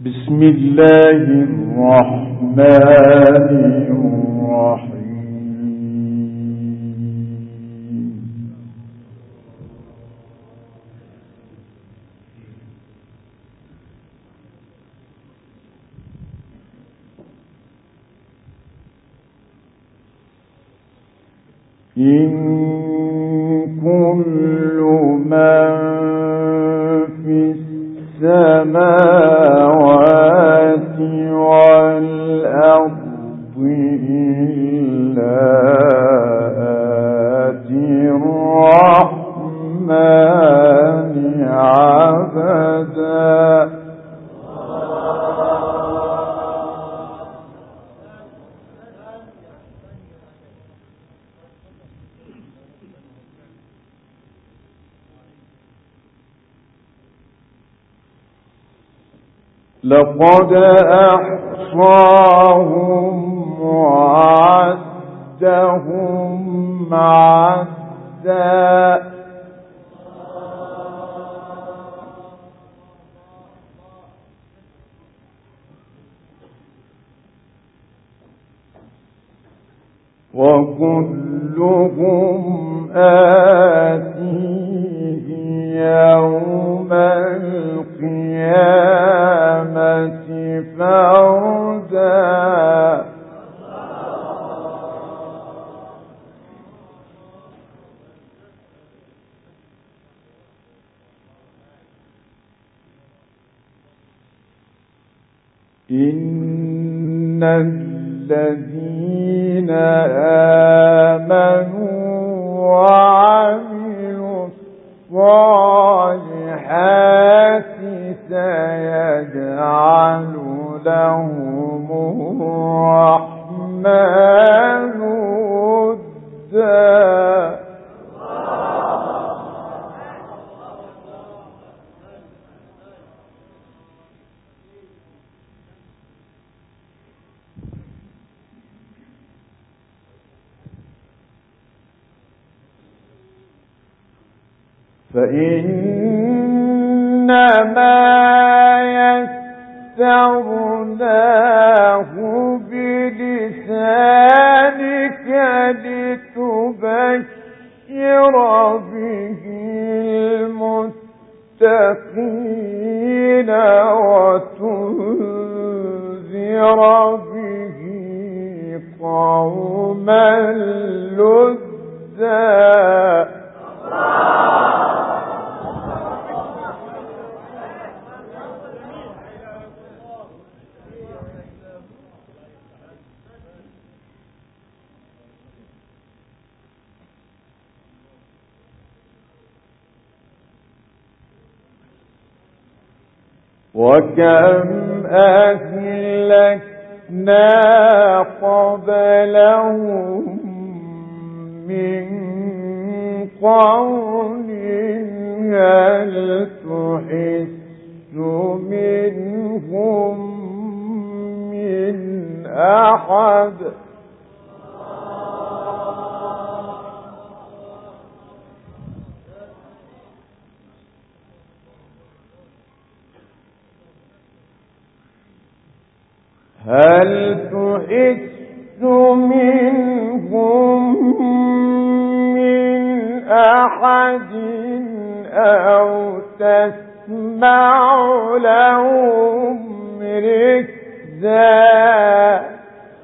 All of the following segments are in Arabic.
بسم الله الرحمن الرحيم. إن كل من في السماوات والأرض إلا آتي الرحمن عبدا. لقد أحصاهم وعدهم عدا. وكلهم آتيه يوم القيامة فردا. إن الذين آمنوا وعملوا الصالحات سيجعل لهم الرحمن ودا. فإنما يسرناه بلسانك لتبشر به المتقين وتنذر به قوما لدا. وكم أهلكنا قبلهم من قرن هل تحس منهم من أحد. هل تحس منهم من أحد أو تسمع لهم ركزا.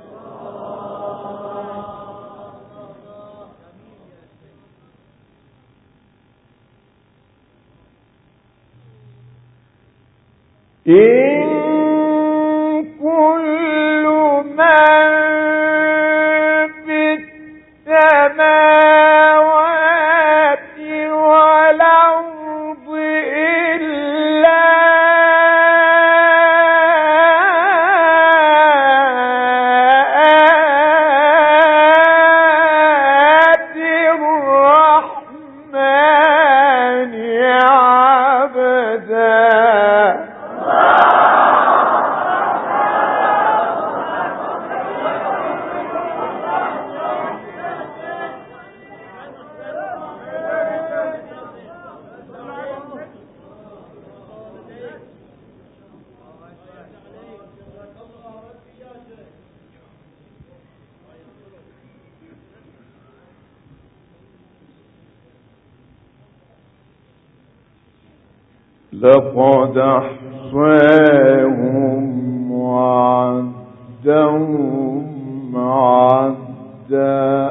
كل من في السماوات والأرض إلا آتي الرحمن عبدا. لقد أحصاهم وعدهم عدا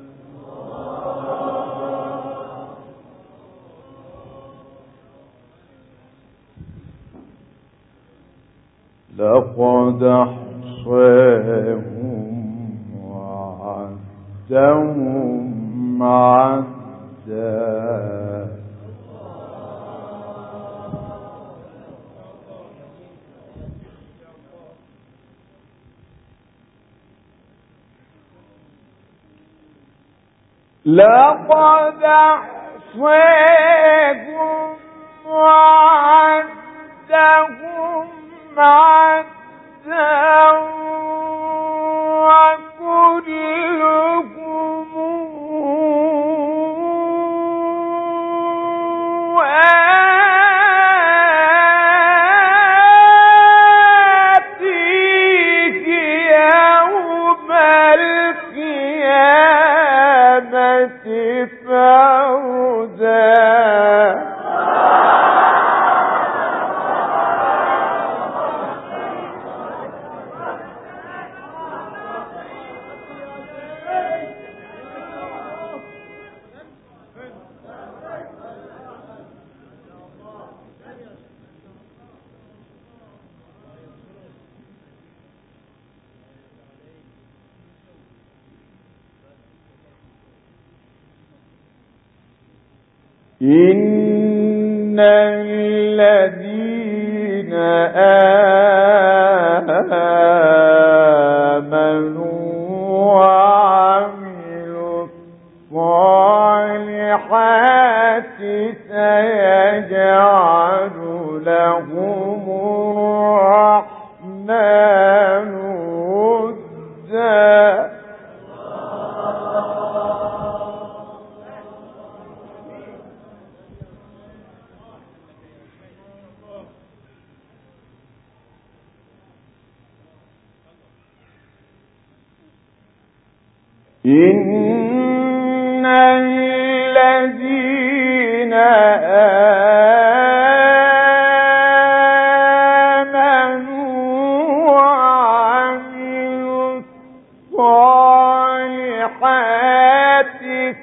لقد أحصاهم وعدهم عدا لقد أحصاهم وعدهم عدا وكلهم آتيه يوم القيامة فردا إن الذين آمنوا وعملوا الصالحات سيجعل لهم الرحمن ودا إن الذين آمنوا وعملوا الصالحات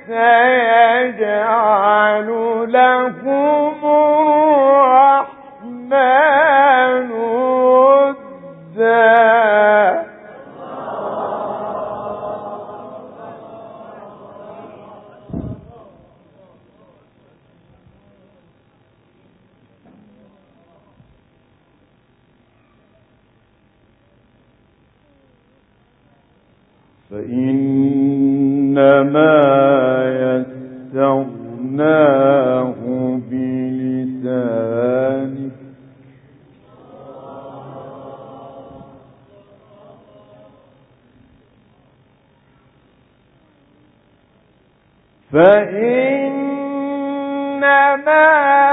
سيجعل لهم الرحمن ودا فإنما يسرناه بلسانك فإنما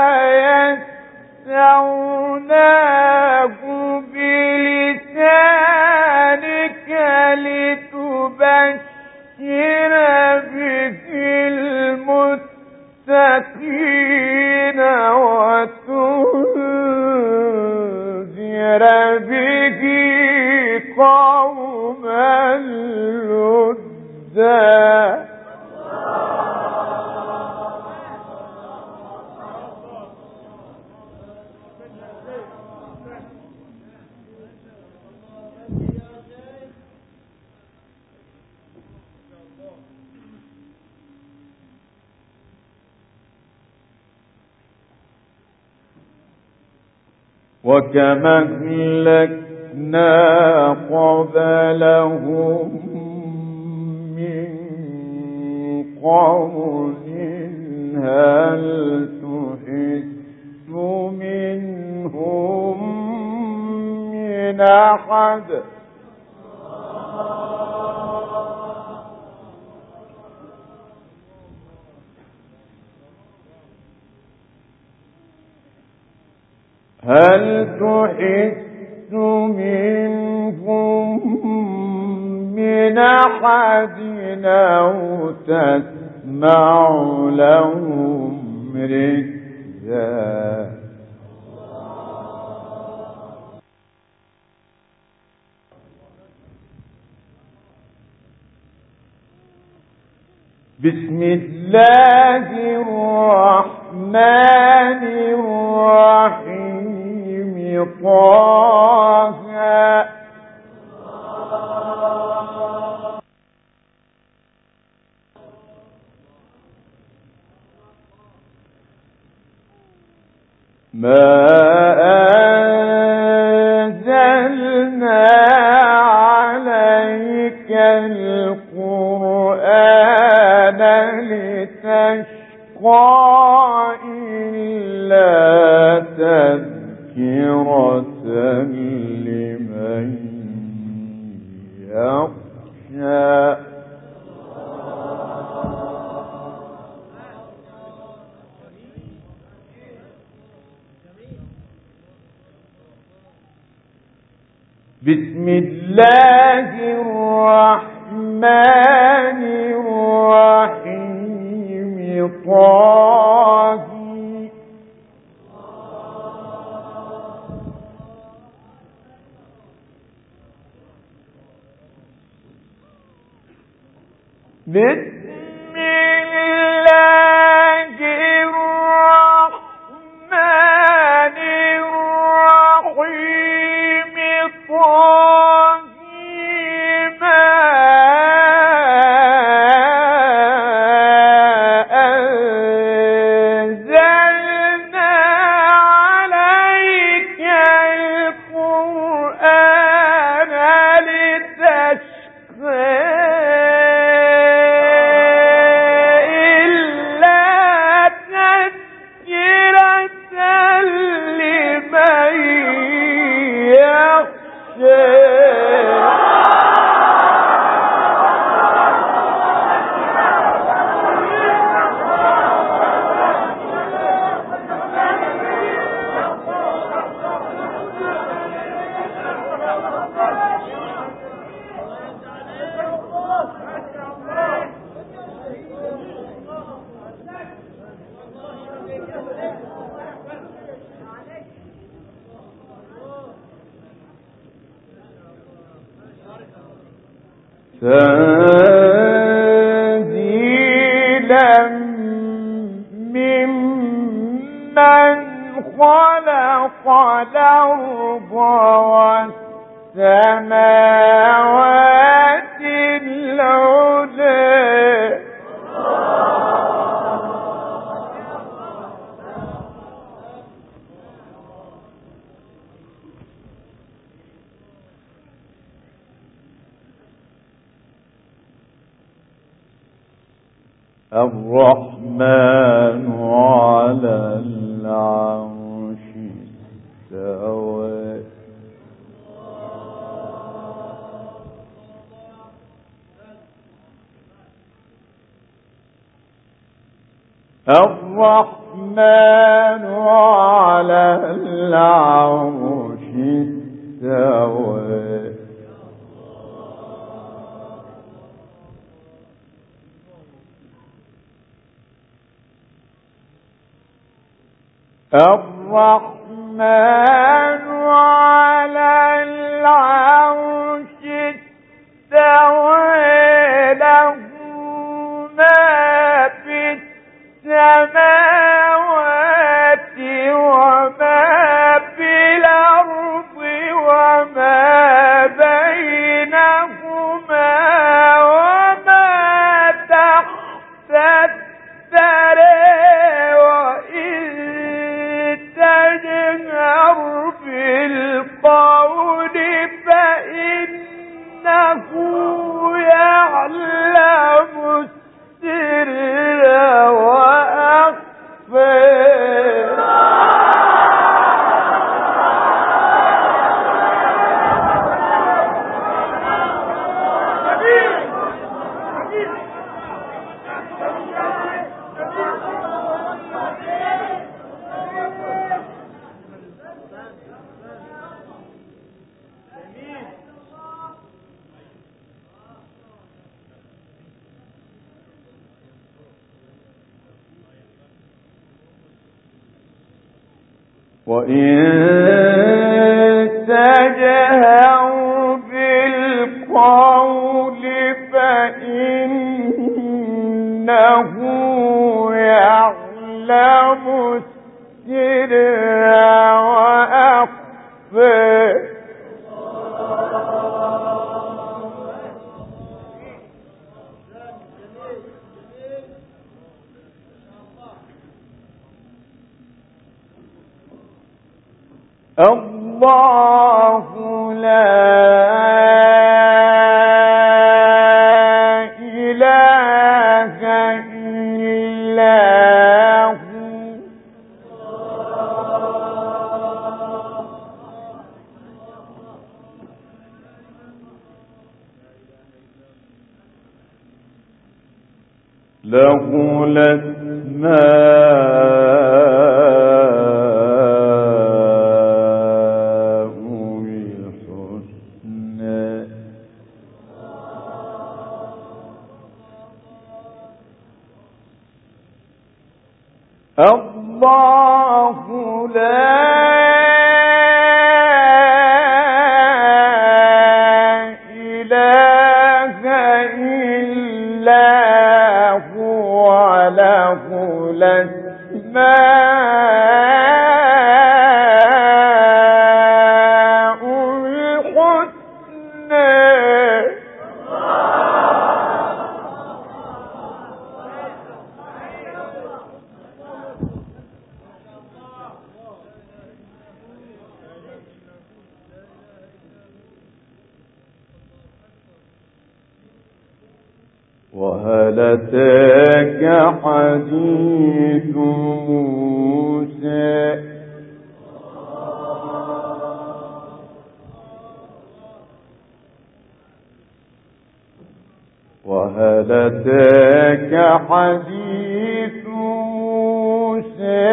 يسرناه بلسانك لتبشر به المتقين وتنذر به قوما لدا وكما أهلكنا قبلهم من قرن هل تحس منهم من أحد هل تحس منهم من أحد أو تسمع لهم ركزا بسم الله الرحمن الرحيم طه ما أنزلنا عليك القرآن لتشقى إلا تذكرة لمن يخشى بسم الله الرحمن الرحيم طه بسم الله الرحمن الرحيم طه ما أنزلنا عليك القرآن لتشقى تنزيلا ممن خلق الأرض والسماوات العلى الرحمن على العرش استوى الرحمن على العرش استوى الرحمن على العرش استوى له ما في السماوات وما في الأرض وما بينهما وما تحت الثرى تجهر بالقول فإنه يعلم السر وأخفى وإن تجهر بالقول فإنه سرا وأخفى الله لا إله إلا هو له الأسماء الحسنى الله لا إله إلا هو له الأسماء الحسنى وهل أتاك حديث موسى وهل أتاك حديث موسى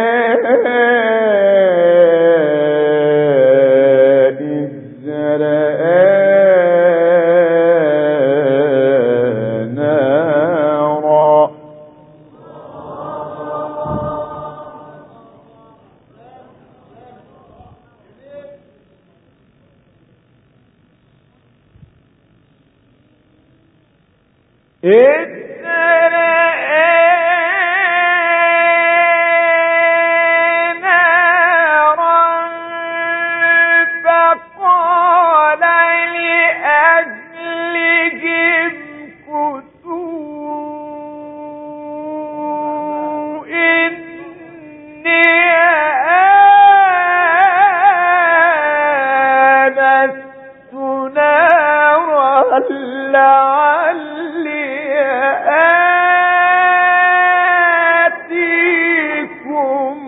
إذ رأى نارا فقال لأهلهم كثوا إني آنست نارا لعلي آتيكم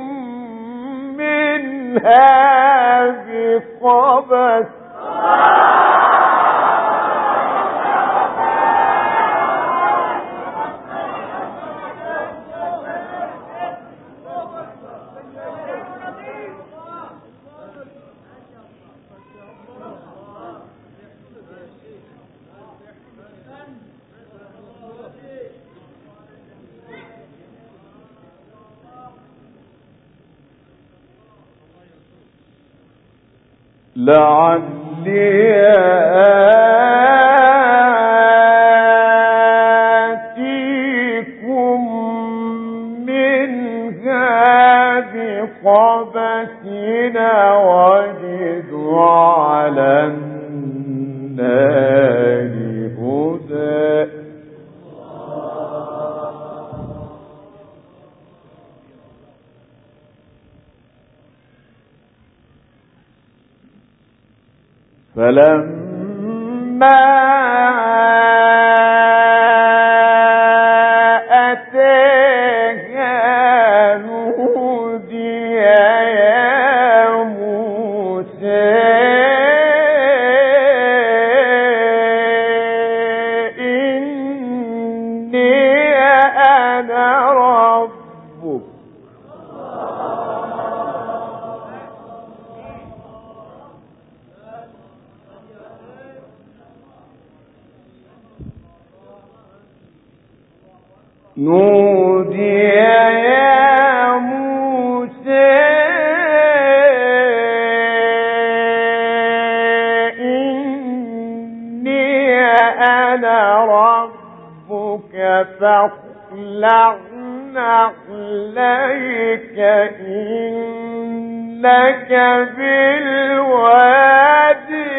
منها بقبس لعلي آتيكم منها بقبس وجد على النار هدى فلما أتاها نودي يا موسى إني أنا ربك نودي يا موسى إني أنا ربك فاخلع نعليك إنك بالوادي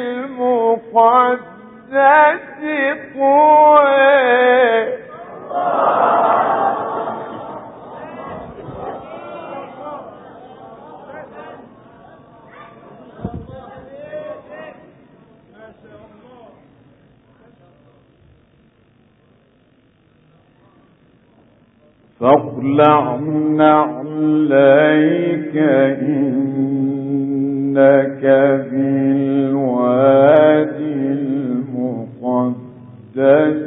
المقدس طوى. فاخلع نعليك إنك بالوادي المقدس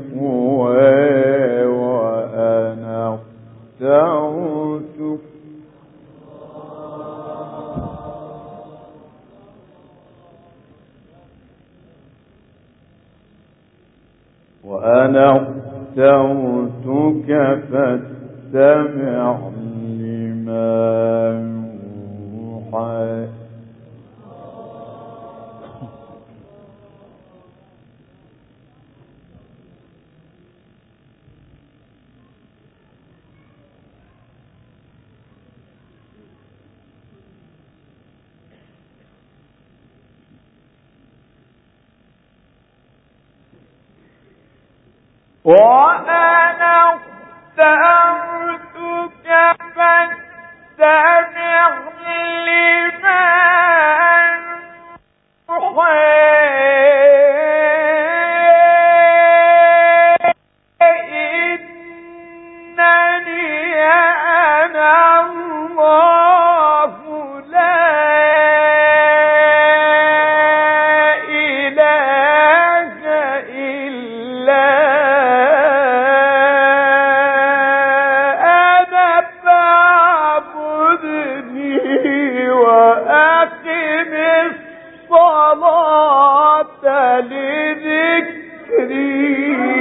طوى وأنا اخترتك. وأنا اخترتك فاستمع لما يوحى. وأنا اخترتك فاستمع لما يوحى. إنني أنا الله لا إله إلا أنا فاعبدني وأقم الصلاة لذكري.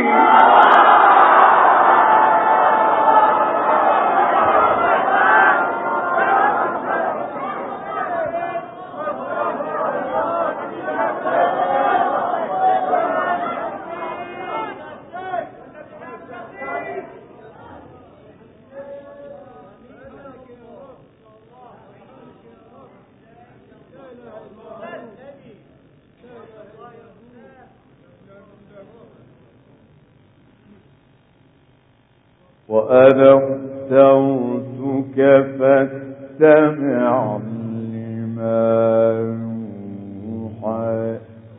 وأنا اخترتك فاستمع لما يوحى.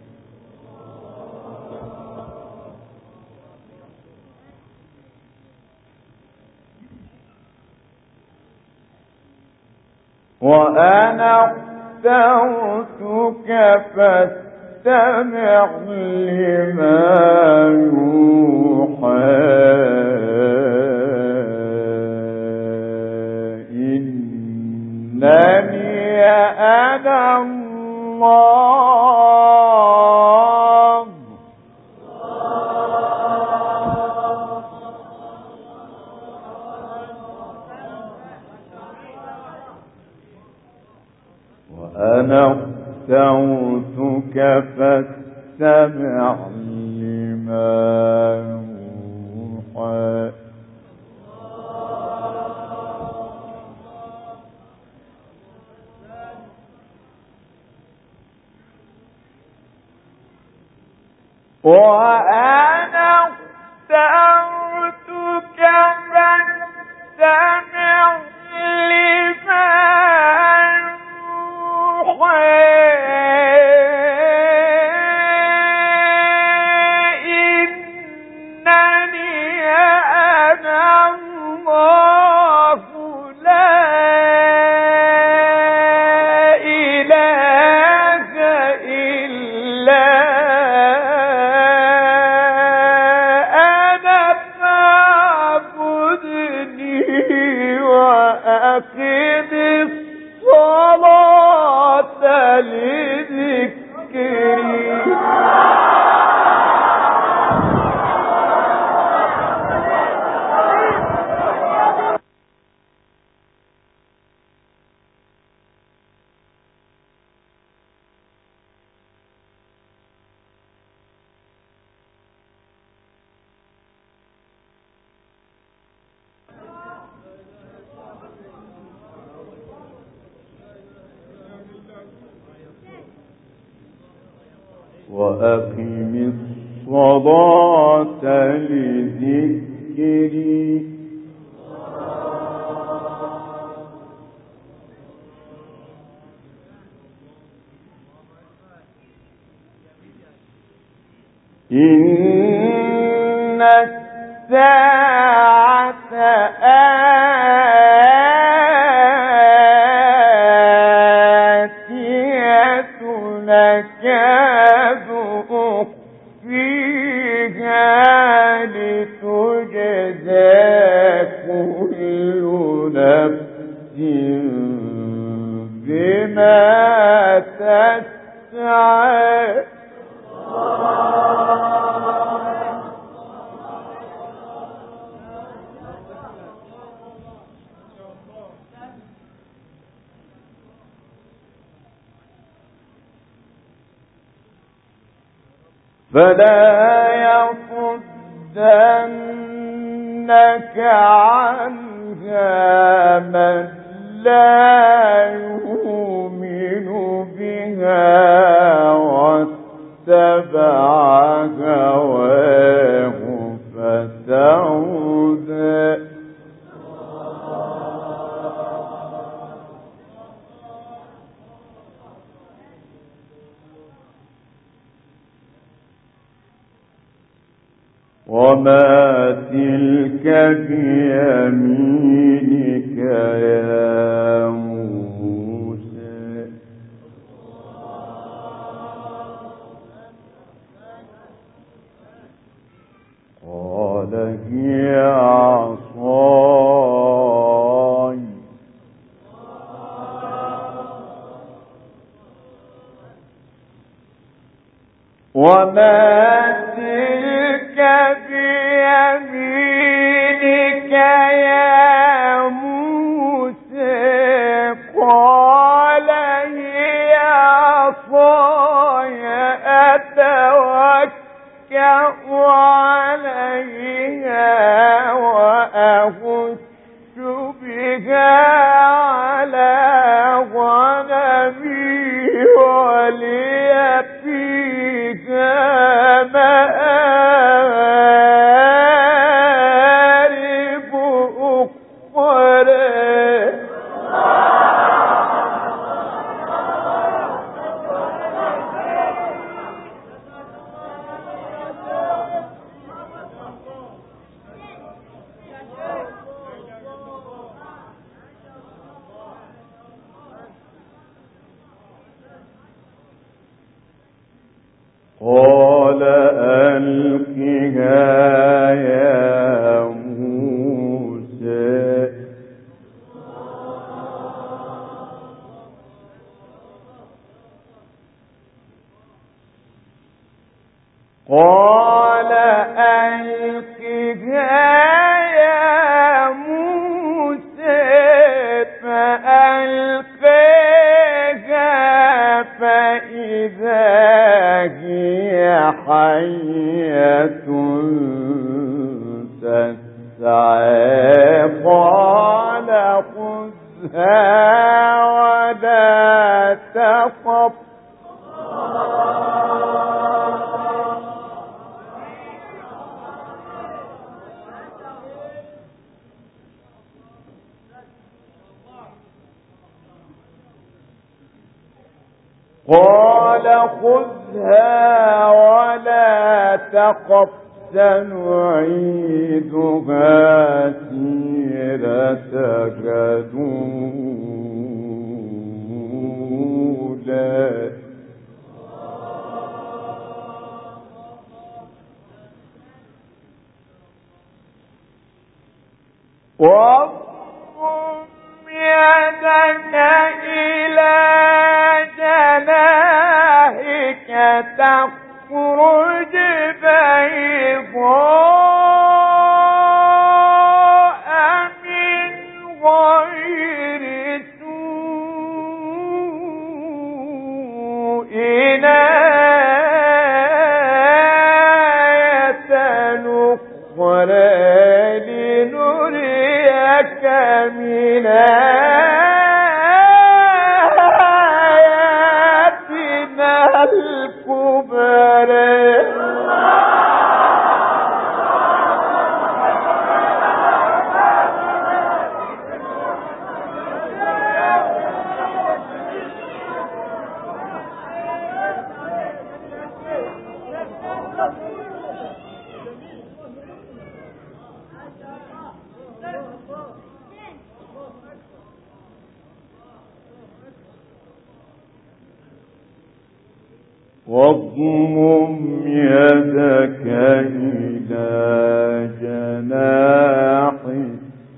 وأنا اخترتك فاستمع لما يوحى. إنني أنا الله وأنا اخترتك فاستمع لما يوحى. وأنا اخترتك فاستمع لما يوحى. إنني أنا الله لا إله إلا أنا فاعبدني وأقم الصلاة لذكري. وأقم الصلاة لذكري إن الساعة آتية نكاد أخفيها لتجزى كل نفس بما تسعى فلا يصدنك عنها من لا يؤمن بها واتبع هواه فتردى وما تلك بيمينك يا موسى قال هي عصاي وما تلك بيمينك يا موسى قال هي عصاي أتوكأ عليها وأهش بها على غنمي ولي فيها مآرب أخرى قال ألقها يا موسى قال ألقها يا موسى فألقاها فإذا هي حية تسعى قال خذها ولا تخف قال خذها ولا تخف سنعيدها سيرتك الأولى واضم يدك إلى جناحك تخرج بيضاء من غير سوء آية أخرى لنريك من آياتنا الكبرى واضمم يدك إلى جناحك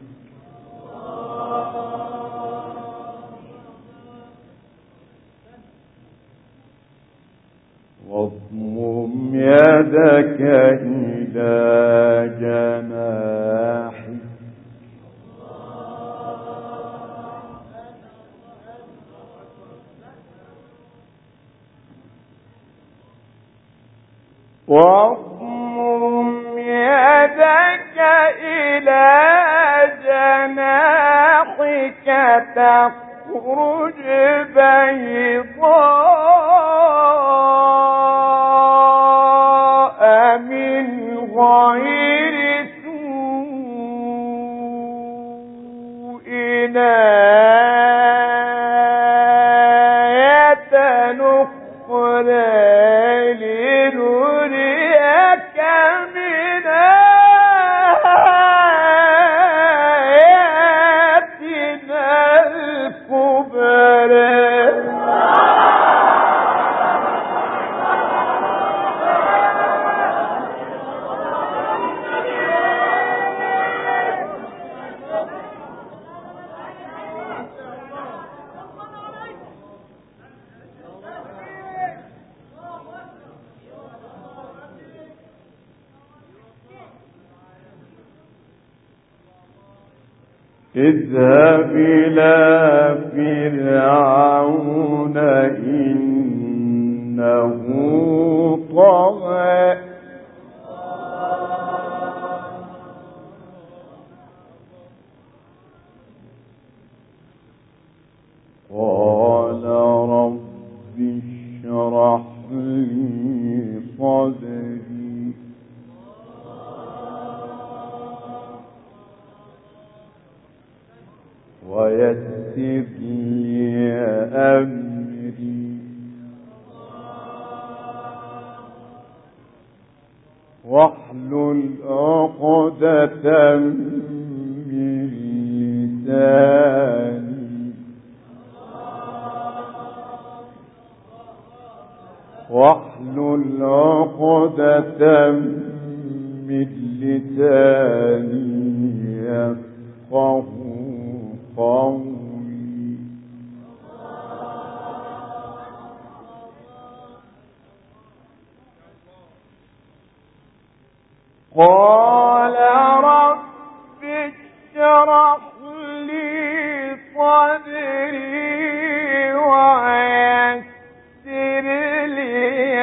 واضمم يدك إلى جناحك واضمم يدك إلى جناحك تخرج بيضاء من غير سوء آية أخرى لنريك من آياتنا الكبرى اذهب إلى فرعون إنه طغى قال رب اشرح لي صدري ويسر لي أمري واحلل عقدة من لساني واحلل عقدة من لساني يفقه قولي قال رب اشرح لي صدري ويسر لي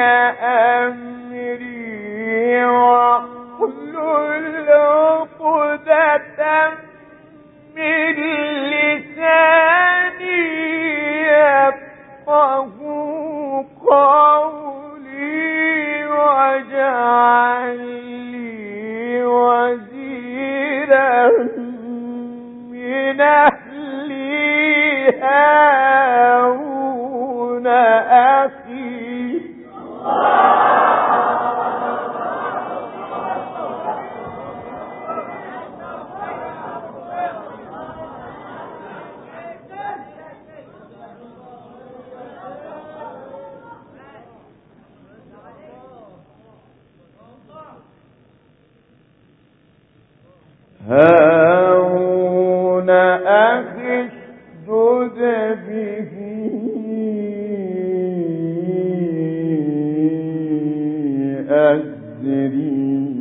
أمري واحلل عقدة من لساني يفقه قولي واجعل لي وزيرا من أهلي هارون أخي هارون أخي اشدد به أزري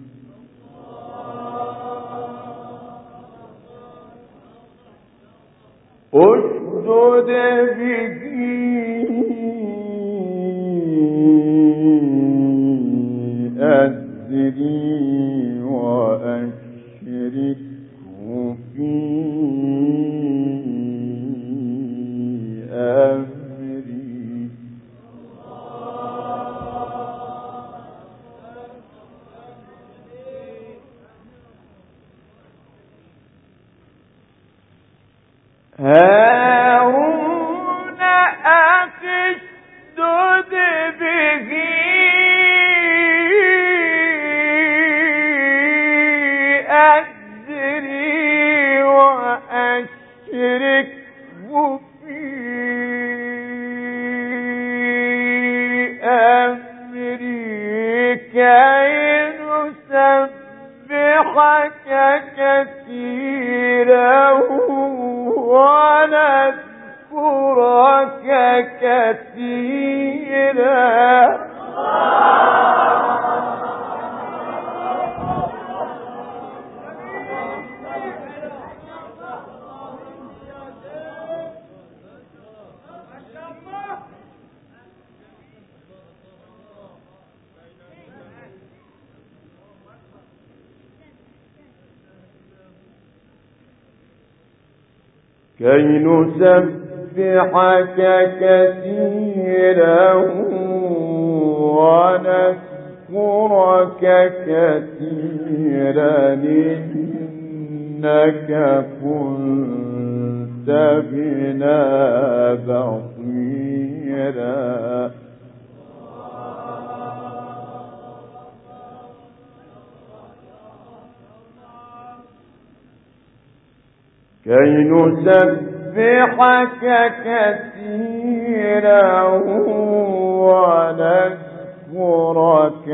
اشدد به أزري وأشركه في أمري هارون أخي اشدد به أزري وأشركه في ونذكرك كثيرا. كي نسبحك كثيرا ونذكرك كثيرا إنك كنت بنا بصيرا. كي نسبحك كثيرا ونذكرك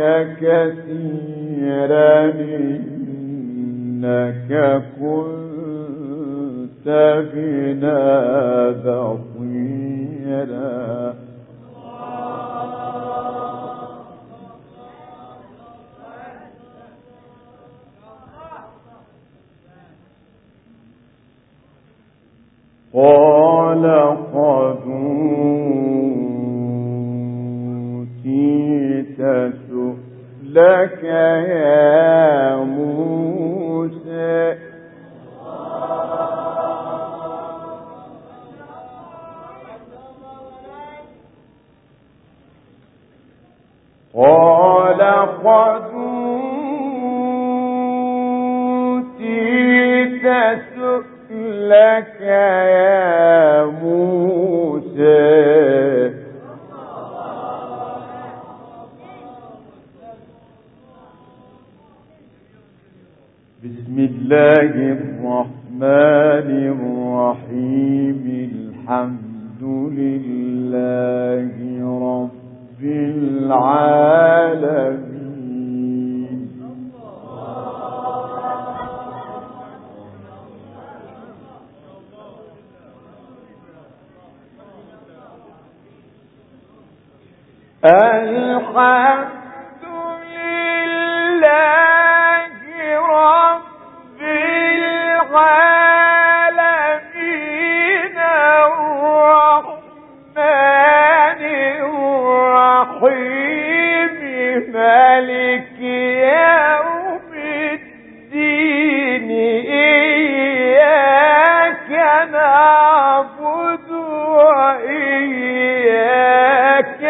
كثيرا إنك كنت بنا بصيرا. قال قد أوتيت سؤلك يا موسى. قال قد أوتيت سؤلك يا موسى. بسم الله الرحمن الرحيم. الحمد لله رب العالمين. الحمد لله رب العالمين الرحمن الرحيم مالك يوم الدين إياك نعبد وإياك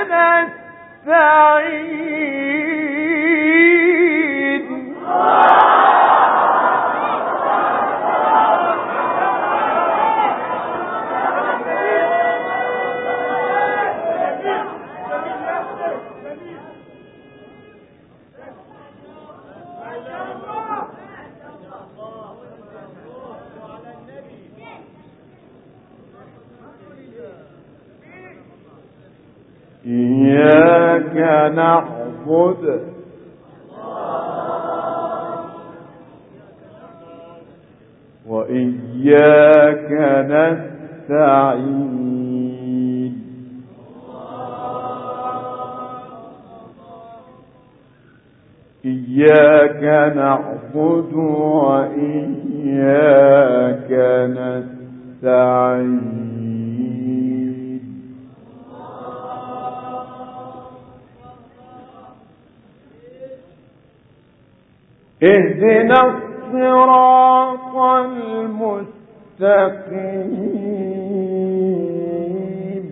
نستعين. إياك نعبد وإياك نستعين. إياك نعبد وإياك نستعين. اهدنا الصراط المستقيم.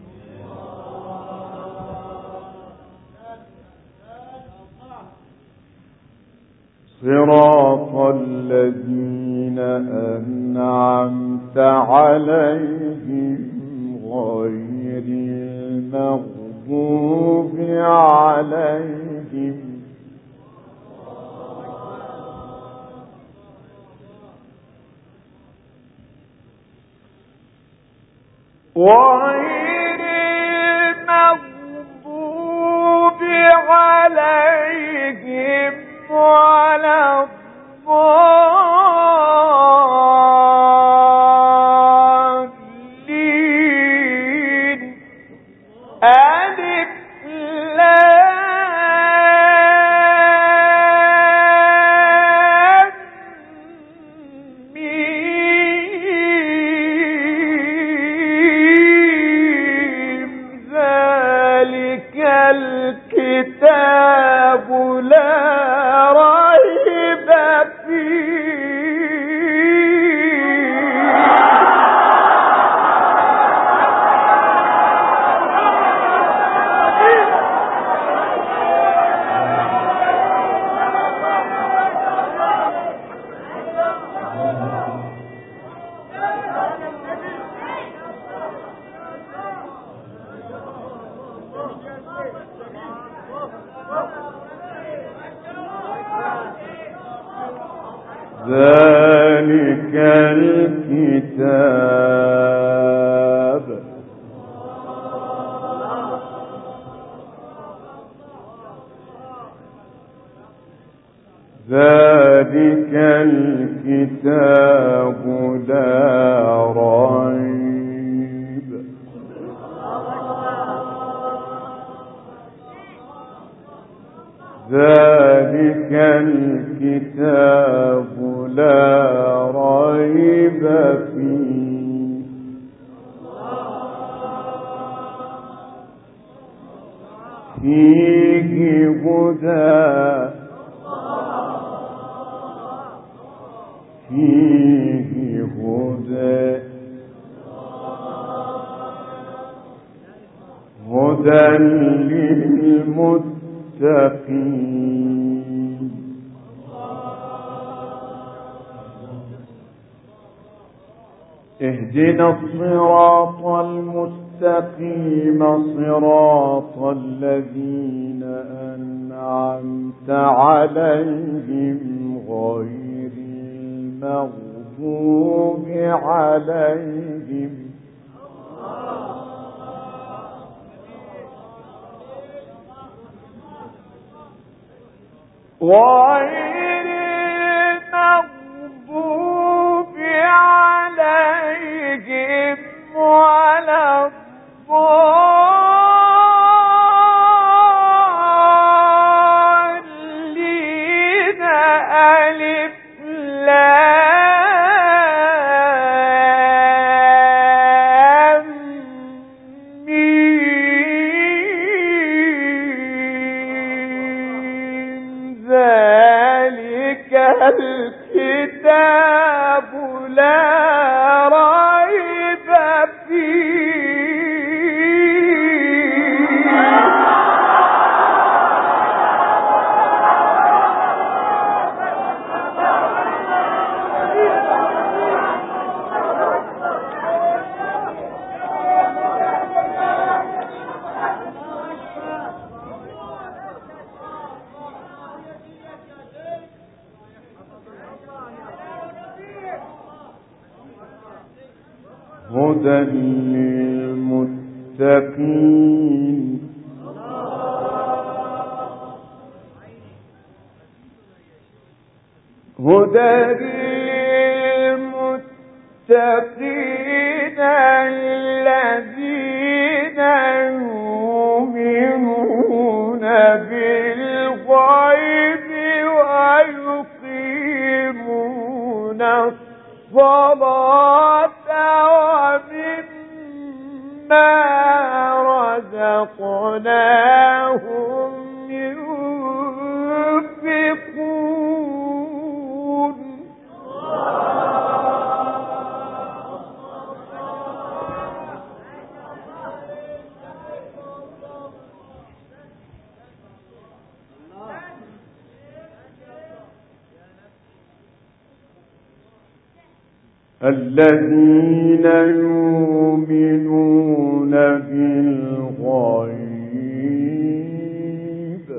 صراط الذين أنعمت عليهم غير المغضوب عليهم غير المغضوب عليهم ولا الضالين. ذلك الكتاب ذلك الكتاب لا ريب ذلك الكتاب لا ريب فيه هدى هدى للمتقين اهدنا الصراط المستقيم صراط الذين أنعمت عليهم غير المغضوب عليهم غير المغضوب عليهم ولا الضالين ألف لام ميم ذلك الكتاب لا ريب هدى للمتقين هدى للمتقين الذين يؤمنون بالغيب ويقيمون الصلاة ومما رزقناهم ينفقون الذين يؤمنون بالغيب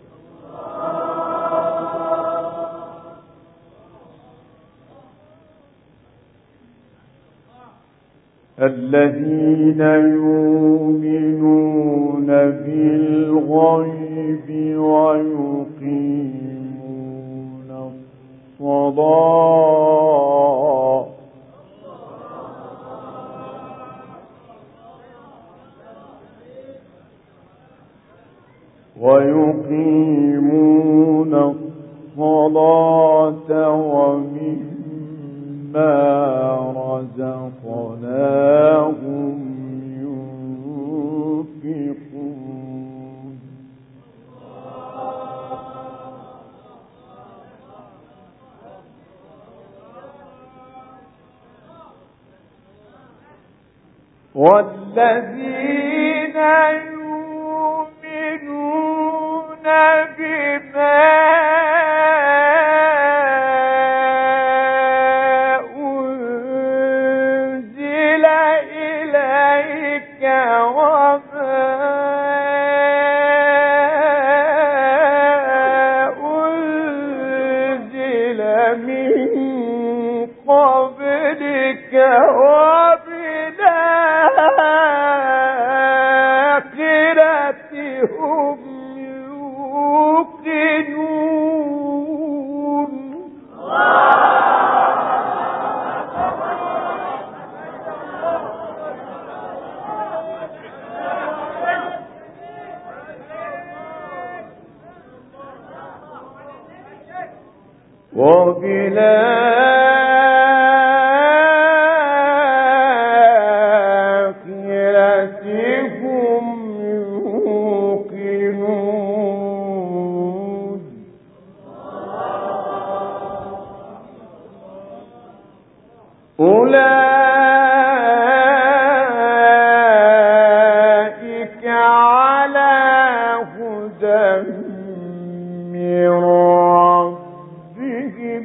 الذين يؤمنون بالغيب ويقيمون الصلاة ومما رزقناهم ينفقون والذين يؤمنون بما أنزل إليك وما أنزل من وبالآخرة هم يوقنون وبالآخرة هم يوقنون أولئك على هدى من ربهم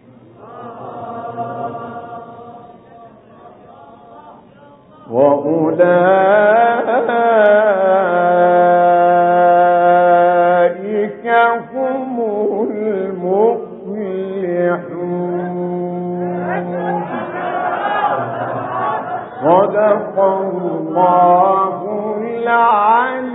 وأولئك هم المفلحون صدق الله العلي